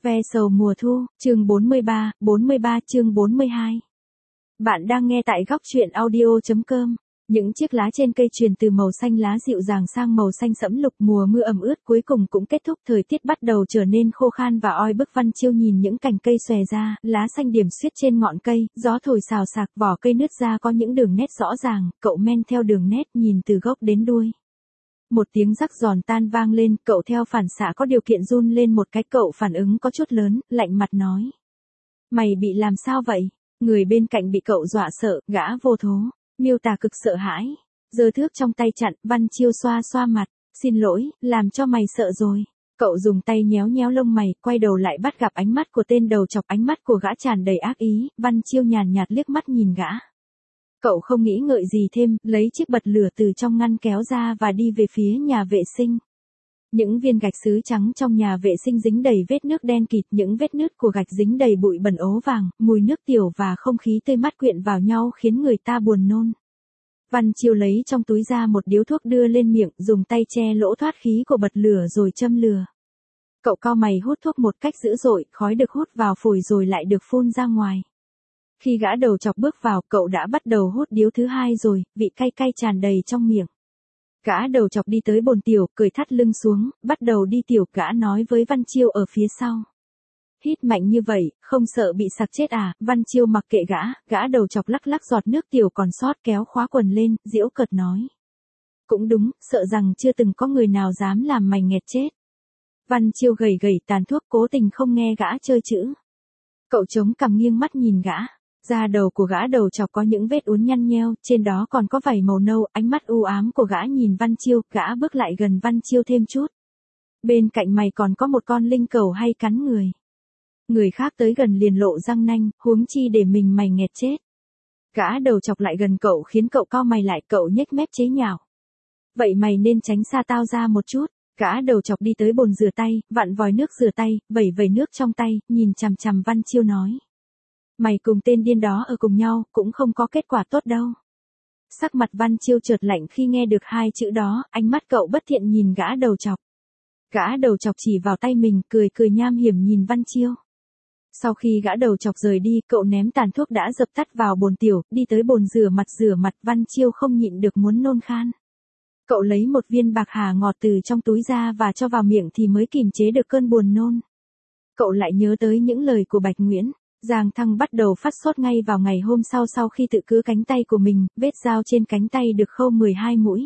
Ve sầu mùa thu, chương 43 chương 42. Bạn đang nghe tại góc truyện audio.com. Những chiếc lá trên cây truyền từ màu xanh lá dịu dàng sang màu xanh sẫm lục, mùa mưa ẩm ướt cuối cùng cũng kết thúc, thời tiết bắt đầu trở nên khô khan và oi bức. Văn Chiêu nhìn những cành cây xòe ra, lá xanh điểm xuyết trên ngọn cây, gió thổi xào xạc, vỏ cây nứt ra có những đường nét rõ ràng, cậu men theo đường nét nhìn từ gốc đến đuôi. Một tiếng rắc giòn tan vang lên, cậu theo phản xạ có điều kiện run lên một cái, cậu phản ứng có chút lớn, lạnh mặt nói. Mày bị làm sao vậy? Người bên cạnh bị cậu dọa sợ, gã vô thố, miêu tả cực sợ hãi. Giơ thước trong tay chặn, Văn Chiêu xoa xoa mặt, xin lỗi, làm cho mày sợ rồi. Cậu dùng tay nhéo nhéo lông mày, quay đầu lại bắt gặp ánh mắt của tên đầu chọc, ánh mắt của gã tràn đầy ác ý. Văn Chiêu nhàn nhạt liếc mắt nhìn gã. Cậu không nghĩ ngợi gì thêm, lấy chiếc bật lửa từ trong ngăn kéo ra và đi về phía nhà vệ sinh. Những viên gạch sứ trắng trong nhà vệ sinh dính đầy vết nước đen kịt, những vết nứt của gạch dính đầy bụi bẩn ố vàng, mùi nước tiểu và không khí tươi mát quyện vào nhau khiến người ta buồn nôn. Văn Chiêu lấy trong túi ra một điếu thuốc đưa lên miệng, dùng tay che lỗ thoát khí của bật lửa rồi châm lửa. Cậu cau mày hút thuốc một cách dữ dội, khói được hút vào phổi rồi lại được phun ra ngoài. Khi gã đầu chọc bước vào, cậu đã bắt đầu hút điếu thứ hai rồi, vị cay cay tràn đầy trong miệng. Gã đầu chọc đi tới bồn tiểu, cởi thắt lưng xuống, bắt đầu đi tiểu. Gã nói với Văn Chiêu ở phía sau. Hít mạnh như vậy, không sợ bị sặc chết à? Văn Chiêu mặc kệ gã đầu chọc lắc lắc giọt nước tiểu còn sót, kéo khóa quần lên, giễu cợt nói. Cũng đúng, sợ rằng chưa từng có người nào dám làm mày nghẹt chết. Văn Chiêu gẩy gẩy tàn thuốc, cố tình không nghe gã chơi chữ. Cậu chống cằm nghiêng mắt nhìn gã. Da đầu của gã đầu chọc có những vết uốn nhăn nheo, trên đó còn có vảy màu nâu, ánh mắt u ám của gã nhìn Văn Chiêu, gã bước lại gần Văn Chiêu thêm chút. Bên cạnh mày còn có một con linh cẩu hay cắn người. Người khác tới gần liền lộ răng nanh, huống chi để mình mày nghẹt chết. Gã đầu chọc lại gần cậu khiến cậu cau mày lại, cậu nhếch mép chế nhạo. Vậy mày nên tránh xa tao ra một chút. Gã đầu chọc đi tới bồn rửa tay, vặn vòi nước rửa tay, vẩy nước trong tay, nhìn chằm chằm Văn Chiêu nói. Mày cùng tên điên đó ở cùng nhau, cũng không có kết quả tốt đâu. Sắc mặt Văn Chiêu chợt lạnh khi nghe được hai chữ đó, ánh mắt cậu bất thiện nhìn gã đầu chọc. Gã đầu chọc chỉ vào tay mình, cười nham hiểm nhìn Văn Chiêu. Sau khi gã đầu chọc rời đi, cậu ném tàn thuốc đã dập tắt vào bồn tiểu, đi tới bồn rửa mặt, Văn Chiêu không nhịn được muốn nôn khan. Cậu lấy một viên bạc hà ngọt từ trong túi ra và cho vào miệng thì mới kìm chế được cơn buồn nôn. Cậu lại nhớ tới những lời của Bạch Nguyễn. Giang Thăng bắt đầu phát sốt ngay vào ngày hôm sau khi tự cứa cánh tay của mình, vết dao trên cánh tay được khâu 12 mũi.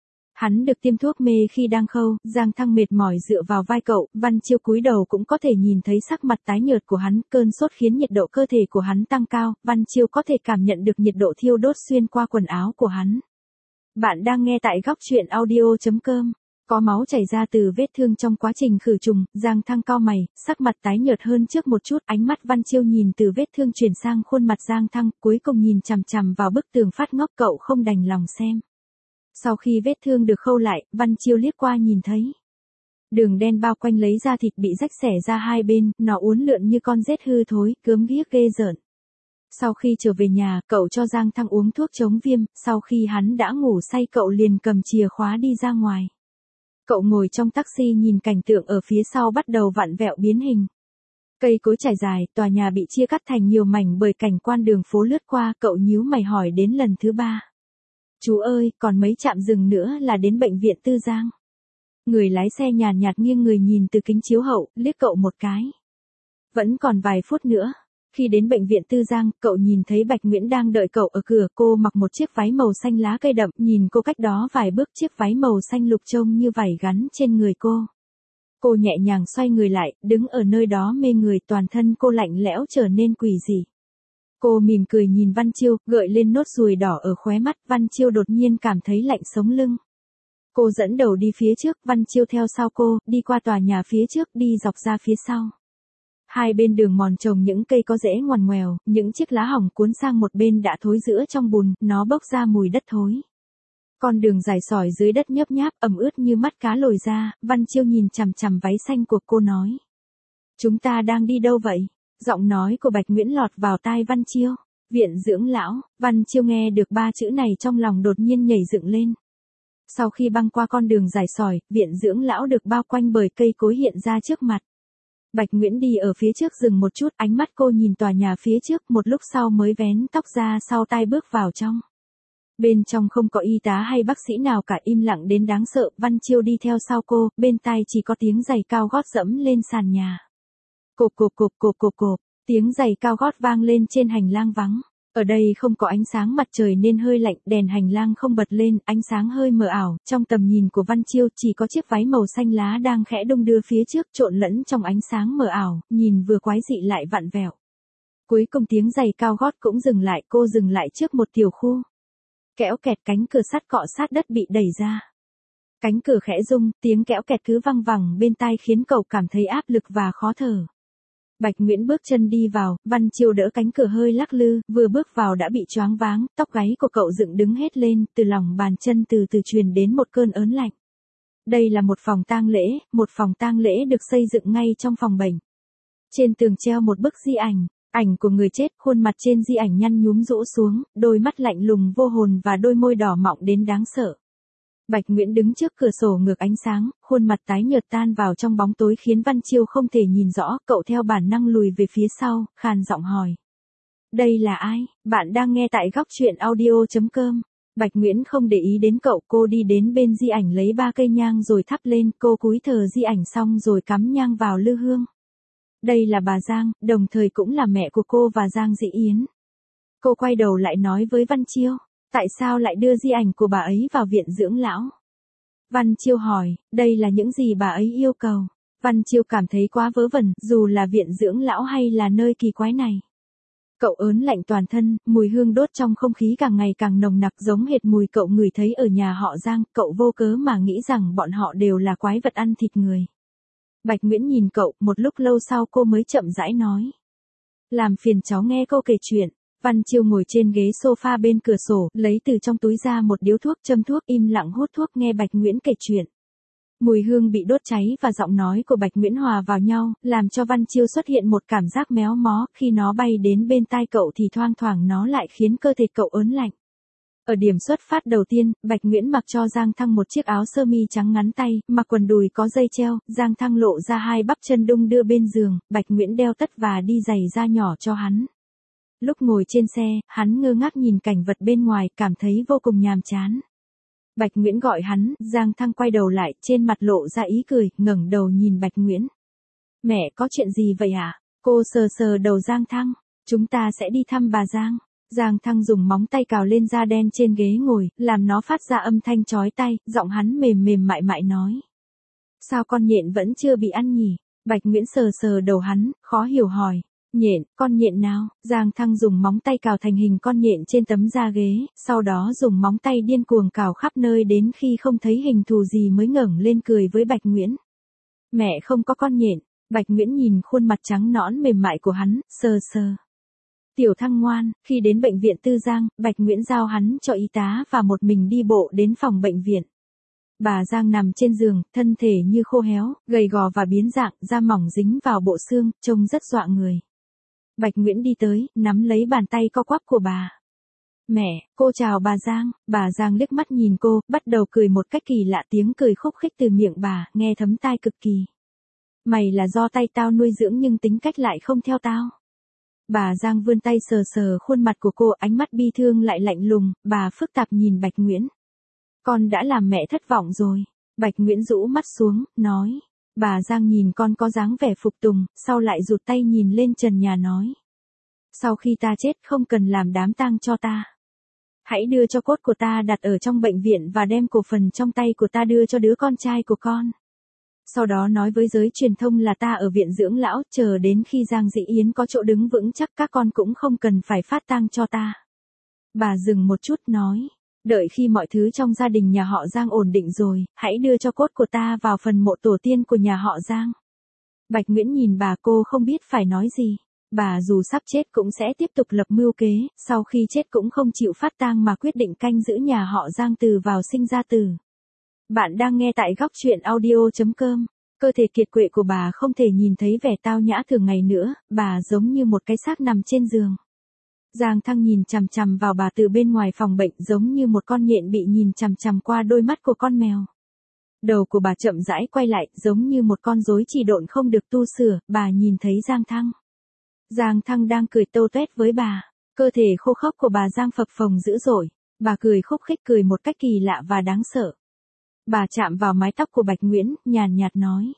Hắn được tiêm thuốc mê khi đang khâu, Giang Thăng mệt mỏi dựa vào vai cậu, Văn Chiêu cúi đầu cũng có thể nhìn thấy sắc mặt tái nhợt của hắn, cơn sốt khiến nhiệt độ cơ thể của hắn tăng cao, Văn Chiêu có thể cảm nhận được nhiệt độ thiêu đốt xuyên qua quần áo của hắn. Bạn đang nghe tại góc truyện audio.com. Có máu chảy ra từ vết thương trong quá trình khử trùng, Giang Thăng cau mày, sắc mặt tái nhợt hơn trước một chút, ánh mắt Văn Chiêu nhìn từ vết thương chuyển sang khuôn mặt Giang Thăng, cuối cùng nhìn chằm chằm vào bức tường phát ngốc, cậu không đành lòng xem. Sau khi vết thương được khâu lại, Văn Chiêu liếc qua nhìn thấy. Đường đen bao quanh lấy da thịt bị rách xẻ ra hai bên, nó uốn lượn như con rết hư thối, gớm ghiếc ghê rợn. Sau khi trở về nhà, cậu cho Giang Thăng uống thuốc chống viêm, sau khi hắn đã ngủ say cậu liền cầm chìa khóa đi ra ngoài. Cậu ngồi trong taxi nhìn cảnh tượng ở phía sau bắt đầu vặn vẹo biến hình. Cây cối trải dài, tòa nhà bị chia cắt thành nhiều mảnh bởi cảnh quan đường phố lướt qua, cậu nhíu mày hỏi đến lần thứ 3. Chú ơi, còn mấy trạm dừng nữa là đến bệnh viện Tư Giang. Người lái xe nhàn nhạt nghiêng người nhìn từ kính chiếu hậu, liếc cậu một cái. Vẫn còn vài phút nữa. Khi đến bệnh viện Tư Giang, cậu nhìn thấy Bạch Nguyễn đang đợi cậu ở cửa, cô mặc một chiếc váy màu xanh lá cây đậm, nhìn cô cách đó vài bước, chiếc váy màu xanh lục trông như vảy gắn trên người cô. Cô nhẹ nhàng xoay người lại, đứng ở nơi đó mê người, toàn thân cô lạnh lẽo trở nên quỷ dị. Cô mỉm cười nhìn Văn Chiêu, gợi lên nốt ruồi đỏ ở khóe mắt, Văn Chiêu đột nhiên cảm thấy lạnh sống lưng. Cô dẫn đầu đi phía trước, Văn Chiêu theo sau cô, đi qua tòa nhà phía trước, đi dọc ra phía sau. Hai bên đường mòn trồng những cây có rễ ngoằn ngoèo, những chiếc lá hỏng cuốn sang một bên đã thối rữa trong bùn, nó bốc ra mùi đất thối. Con đường dài sỏi dưới đất nhấp nháp, ẩm ướt như mắt cá lồi ra, Văn Chiêu nhìn chằm chằm váy xanh của cô nói. Chúng ta đang đi đâu vậy? Giọng nói của Bạch Nguyễn lọt vào tai Văn Chiêu. Viện dưỡng lão. Văn Chiêu nghe được 3 chữ này trong lòng đột nhiên nhảy dựng lên. Sau khi băng qua con đường dài sỏi, viện dưỡng lão được bao quanh bởi cây cối hiện ra trước mặt. Bạch Nguyễn đi ở phía trước dừng một chút, ánh mắt cô nhìn tòa nhà phía trước, một lúc sau mới vén tóc ra sau tai bước vào trong. Bên trong không có y tá hay bác sĩ nào cả, im lặng đến đáng sợ. Văn Chiêu đi theo sau cô, bên tai chỉ có tiếng giày cao gót dẫm lên sàn nhà. Cộp cộp cộp cộp cộp cộp, tiếng giày cao gót vang lên trên hành lang vắng. Ở đây không có ánh sáng mặt trời nên hơi lạnh, đèn hành lang không bật lên, ánh sáng hơi mờ ảo, trong tầm nhìn của Văn Chiêu chỉ có chiếc váy màu xanh lá đang khẽ đung đưa phía trước, trộn lẫn trong ánh sáng mờ ảo, nhìn vừa quái dị lại vặn vẹo. Cuối cùng tiếng giày cao gót cũng dừng lại, cô dừng lại trước một tiểu khu. Kéo kẹt, cánh cửa sắt cọ sát đất bị đẩy ra. Cánh cửa khẽ rung, tiếng kéo kẹt cứ văng vẳng bên tai khiến cậu cảm thấy áp lực và khó thở. Bạch Nguyễn bước chân đi vào, Văn Chiêu đỡ cánh cửa hơi lắc lư, vừa bước vào đã bị choáng váng, tóc gáy của cậu dựng đứng hết lên, từ lòng bàn chân từ từ truyền đến một cơn ớn lạnh. Đây là một phòng tang lễ được xây dựng ngay trong phòng bệnh. Trên tường treo một bức di ảnh, ảnh của người chết, khuôn mặt trên di ảnh nhăn nhúm rũ xuống, đôi mắt lạnh lùng vô hồn và đôi môi đỏ mọng đến đáng sợ. Bạch Nguyễn đứng trước cửa sổ ngược ánh sáng, khuôn mặt tái nhợt tan vào trong bóng tối khiến Văn Chiêu không thể nhìn rõ, cậu theo bản năng lùi về phía sau, khàn giọng hỏi. Đây là ai? Bạn đang nghe tại góc truyện audio.com. Bạch Nguyễn không để ý đến cậu, cô đi đến bên di ảnh lấy 3 cây nhang rồi thắp lên, cô cúi thờ di ảnh xong rồi cắm nhang vào lư hương. Đây là bà Giang, đồng thời cũng là mẹ của cô và Giang Dĩ Yến. Cô quay đầu lại nói với Văn Chiêu. Tại sao lại đưa di ảnh của bà ấy vào viện dưỡng lão? Văn Chiêu hỏi, đây là những gì bà ấy yêu cầu. Văn Chiêu cảm thấy quá vớ vẩn, dù là viện dưỡng lão hay là nơi kỳ quái này. Cậu ớn lạnh toàn thân, mùi hương đốt trong không khí càng ngày càng nồng nặc giống hệt mùi cậu ngửi thấy ở nhà họ Giang, cậu vô cớ mà nghĩ rằng bọn họ đều là quái vật ăn thịt người. Bạch Nguyễn nhìn cậu, một lúc lâu sau cô mới chậm rãi nói. Làm phiền cháu nghe cô kể chuyện. Văn Chiêu ngồi trên ghế sofa bên cửa sổ, lấy từ trong túi ra một điếu thuốc, châm thuốc, im lặng hút thuốc nghe Bạch Nguyễn kể chuyện. Mùi hương bị đốt cháy và giọng nói của Bạch Nguyễn hòa vào nhau, làm cho Văn Chiêu xuất hiện một cảm giác méo mó, khi nó bay đến bên tai cậu thì thoang thoảng nó lại khiến cơ thể cậu ớn lạnh. Ở điểm xuất phát đầu tiên, Bạch Nguyễn mặc cho Giang Thăng một chiếc áo sơ mi trắng ngắn tay, mặc quần đùi có dây treo, Giang Thăng lộ ra 2 bắp chân đung đưa bên giường, Bạch Nguyễn đeo tất và đi giày da nhỏ cho hắn. Lúc ngồi trên xe, hắn ngơ ngác nhìn cảnh vật bên ngoài, cảm thấy vô cùng nhàm chán. Bạch Nguyễn gọi hắn, Giang Thăng quay đầu lại, trên mặt lộ ra ý cười, ngẩng đầu nhìn Bạch Nguyễn. Mẹ có chuyện gì vậy hả? Cô sờ sờ đầu Giang Thăng, chúng ta sẽ đi thăm bà Giang. Giang Thăng dùng móng tay cào lên da đen trên ghế ngồi, làm nó phát ra âm thanh chói tai, giọng hắn mềm mềm mại mại nói. Sao con nhện vẫn chưa bị ăn nhỉ? Bạch Nguyễn sờ sờ đầu hắn, khó hiểu hỏi. Nhện, con nhện nào? Giang Thăng dùng móng tay cào thành hình con nhện trên tấm da ghế, sau đó dùng móng tay điên cuồng cào khắp nơi đến khi không thấy hình thù gì mới ngẩng lên cười với Bạch Nguyễn. Mẹ không có con nhện. Bạch Nguyễn nhìn khuôn mặt trắng nõn mềm mại của hắn, sờ sờ. Tiểu Thăng ngoan, khi đến bệnh viện Tư Giang, Bạch Nguyễn giao hắn cho y tá và một mình đi bộ đến phòng bệnh viện. Bà Giang nằm trên giường, thân thể như khô héo, gầy gò và biến dạng, da mỏng dính vào bộ xương, trông rất dọa người. Bạch Nguyễn đi tới, nắm lấy bàn tay co quắp của bà. Mẹ, cô chào bà Giang. Bà Giang liếc mắt nhìn cô, bắt đầu cười một cách kỳ lạ, tiếng cười khúc khích từ miệng bà, nghe thấm tai cực kỳ. Mày là do tay tao nuôi dưỡng nhưng tính cách lại không theo tao. Bà Giang vươn tay sờ sờ khuôn mặt của cô, ánh mắt bi thương lại lạnh lùng, bà phức tạp nhìn Bạch Nguyễn. Con đã làm mẹ thất vọng rồi. Bạch Nguyễn rũ mắt xuống, nói. Bà Giang nhìn con có dáng vẻ phục tùng, sau lại rụt tay nhìn lên trần nhà nói. Sau khi ta chết không cần làm đám tang cho ta. Hãy đưa cho cốt của ta đặt ở trong bệnh viện và đem cổ phần trong tay của ta đưa cho đứa con trai của con. Sau đó nói với giới truyền thông là ta ở viện dưỡng lão, chờ đến khi Giang Dĩ Yến có chỗ đứng vững chắc các con cũng không cần phải phát tang cho ta. Bà dừng một chút nói. Đợi khi mọi thứ trong gia đình nhà họ Giang ổn định rồi, hãy đưa cho cốt của ta vào phần mộ tổ tiên của nhà họ Giang. Bạch Nguyễn nhìn bà, cô không biết phải nói gì. Bà dù sắp chết cũng sẽ tiếp tục lập mưu kế, sau khi chết cũng không chịu phát tang mà quyết định canh giữ nhà họ Giang từ vào sinh ra tử. Bạn đang nghe tại góc truyện audio.com. Cơ thể kiệt quệ của bà không thể nhìn thấy vẻ tao nhã thường ngày nữa, bà giống như một cái xác nằm trên giường. Giang Thăng nhìn chằm chằm vào bà từ bên ngoài phòng bệnh giống như một con nhện bị nhìn chằm chằm qua đôi mắt của con mèo. Đầu của bà chậm rãi quay lại, giống như một con rối chỉ độn không được tu sửa, bà nhìn thấy Giang Thăng. Giang Thăng đang cười tâu tuét với bà, cơ thể khô khốc của bà Giang phập phồng dữ dội, bà cười khúc khích cười một cách kỳ lạ và đáng sợ. Bà chạm vào mái tóc của Bạch Nguyễn, nhàn nhạt nói.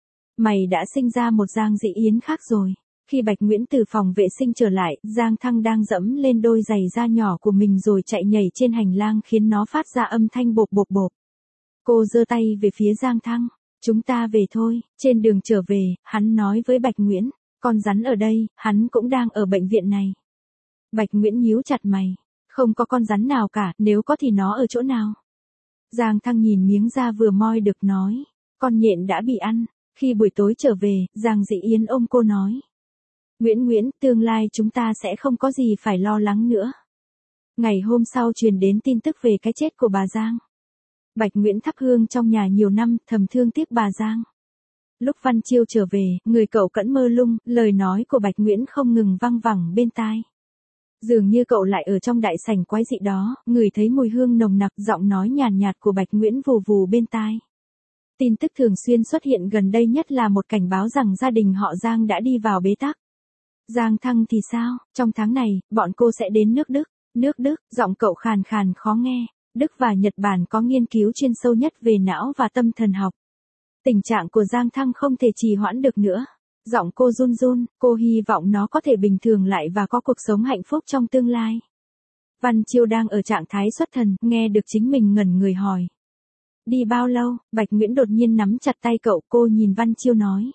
Mày đã sinh ra một Giang Dĩ Yến khác rồi. Khi Bạch Nguyễn từ phòng vệ sinh trở lại, Giang Thăng đang dẫm lên đôi giày da nhỏ của mình rồi chạy nhảy trên hành lang khiến nó phát ra âm thanh bộp bộp bộp. Cô giơ tay về phía Giang Thăng. Chúng ta về thôi. Trên đường trở về, hắn nói với Bạch Nguyễn. Con rắn ở đây, hắn cũng đang ở bệnh viện này. Bạch Nguyễn nhíu chặt mày. Không có con rắn nào cả, nếu có thì nó ở chỗ nào? Giang Thăng nhìn miếng da vừa moi được nói. Con nhện đã bị ăn. Khi buổi tối trở về, Giang Dĩ Yến ôm cô nói. Nguyễn, tương lai chúng ta sẽ không có gì phải lo lắng nữa. Ngày hôm sau truyền đến tin tức về cái chết của bà Giang. Bạch Nguyễn thắp hương trong nhà nhiều năm, thầm thương tiếc bà Giang. Lúc Văn Chiêu trở về, người cậu cẫn mơ lung, lời nói của Bạch Nguyễn không ngừng văng vẳng bên tai. Dường như cậu lại ở trong đại sảnh quái dị đó, ngửi thấy mùi hương nồng nặc, giọng nói nhàn nhạt của Bạch Nguyễn vù vù bên tai. Tin tức thường xuyên xuất hiện gần đây nhất là một cảnh báo rằng gia đình họ Giang đã đi vào bế tắc. Giang Thăng thì sao? Trong tháng này, bọn cô sẽ đến nước Đức. Nước Đức, giọng cậu khàn khàn khó nghe. Đức và Nhật Bản có nghiên cứu chuyên sâu nhất về não và tâm thần học. Tình trạng của Giang Thăng không thể trì hoãn được nữa. Giọng cô run run, cô hy vọng nó có thể bình thường lại và có cuộc sống hạnh phúc trong tương lai. Văn Chiêu đang ở trạng thái xuất thần, nghe được chính mình ngẩn người hỏi. Đi bao lâu? Bạch Nguyễn đột nhiên nắm chặt tay cậu, cô nhìn Văn Chiêu nói.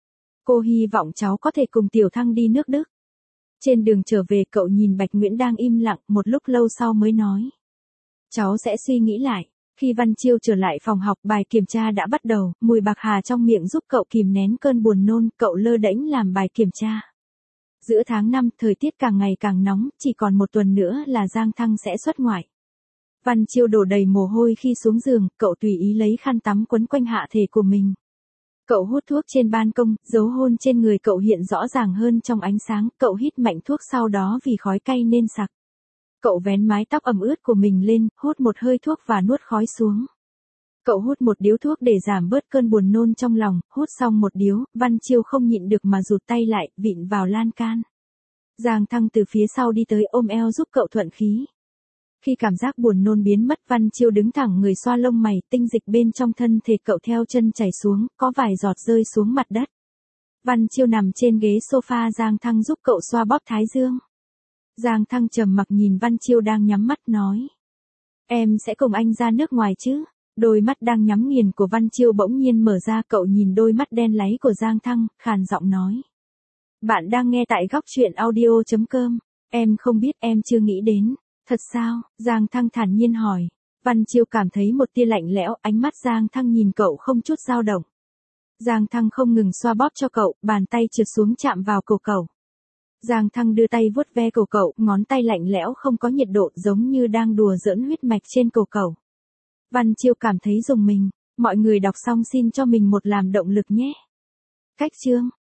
Cô hy vọng cháu có thể cùng Tiểu Thăng đi nước Đức. Trên đường trở về cậu nhìn Bạch Nguyễn đang im lặng, một lúc lâu sau mới nói. Cháu sẽ suy nghĩ lại. Khi Văn Chiêu trở lại phòng học, bài kiểm tra đã bắt đầu, mùi bạc hà trong miệng giúp cậu kìm nén cơn buồn nôn, cậu lơ đễnh làm bài kiểm tra. Giữa tháng 5, thời tiết càng ngày càng nóng, chỉ còn một tuần nữa là Giang Thăng sẽ xuất ngoại. Văn Chiêu đổ đầy mồ hôi khi xuống giường, cậu tùy ý lấy khăn tắm quấn quanh hạ thể của mình. Cậu hút thuốc trên ban công, dấu hôn trên người cậu hiện rõ ràng hơn trong ánh sáng, cậu hít mạnh thuốc sau đó vì khói cay nên sặc. Cậu vén mái tóc ẩm ướt của mình lên, hút một hơi thuốc và nuốt khói xuống. Cậu hút một điếu thuốc để giảm bớt cơn buồn nôn trong lòng, hút xong một điếu, Văn Chiêu không nhịn được mà rụt tay lại, vịn vào lan can. Giang Thăng từ phía sau đi tới ôm eo giúp cậu thuận khí. Khi cảm giác buồn nôn biến mất, Văn Chiêu đứng thẳng người xoa lông mày, tinh dịch bên trong thân thể cậu theo chân chảy xuống, có vài giọt rơi xuống mặt đất. Văn Chiêu nằm trên ghế sofa, Giang Thăng giúp cậu xoa bóp thái dương. Giang Thăng trầm mặc nhìn Văn Chiêu đang nhắm mắt nói. Em sẽ cùng anh ra nước ngoài chứ? Đôi mắt đang nhắm nghiền của Văn Chiêu bỗng nhiên mở ra, cậu nhìn đôi mắt đen láy của Giang Thăng, khàn giọng nói. Bạn đang nghe tại góc truyện audio.com. Em không biết, em chưa nghĩ đến. Thật sao? Giang Thăng thản nhiên hỏi. Văn Chiêu cảm thấy một tia lạnh lẽo, ánh mắt Giang Thăng nhìn cậu không chút dao động. Giang Thăng không ngừng xoa bóp cho cậu, bàn tay trượt xuống chạm vào cổ cậu. Giang Thăng đưa tay vuốt ve cổ cậu, ngón tay lạnh lẽo không có nhiệt độ, giống như đang đùa giỡn huyết mạch trên cổ cậu. Văn Chiêu cảm thấy rùng mình. Mọi người đọc xong xin cho mình một làm động lực nhé. Cách chương.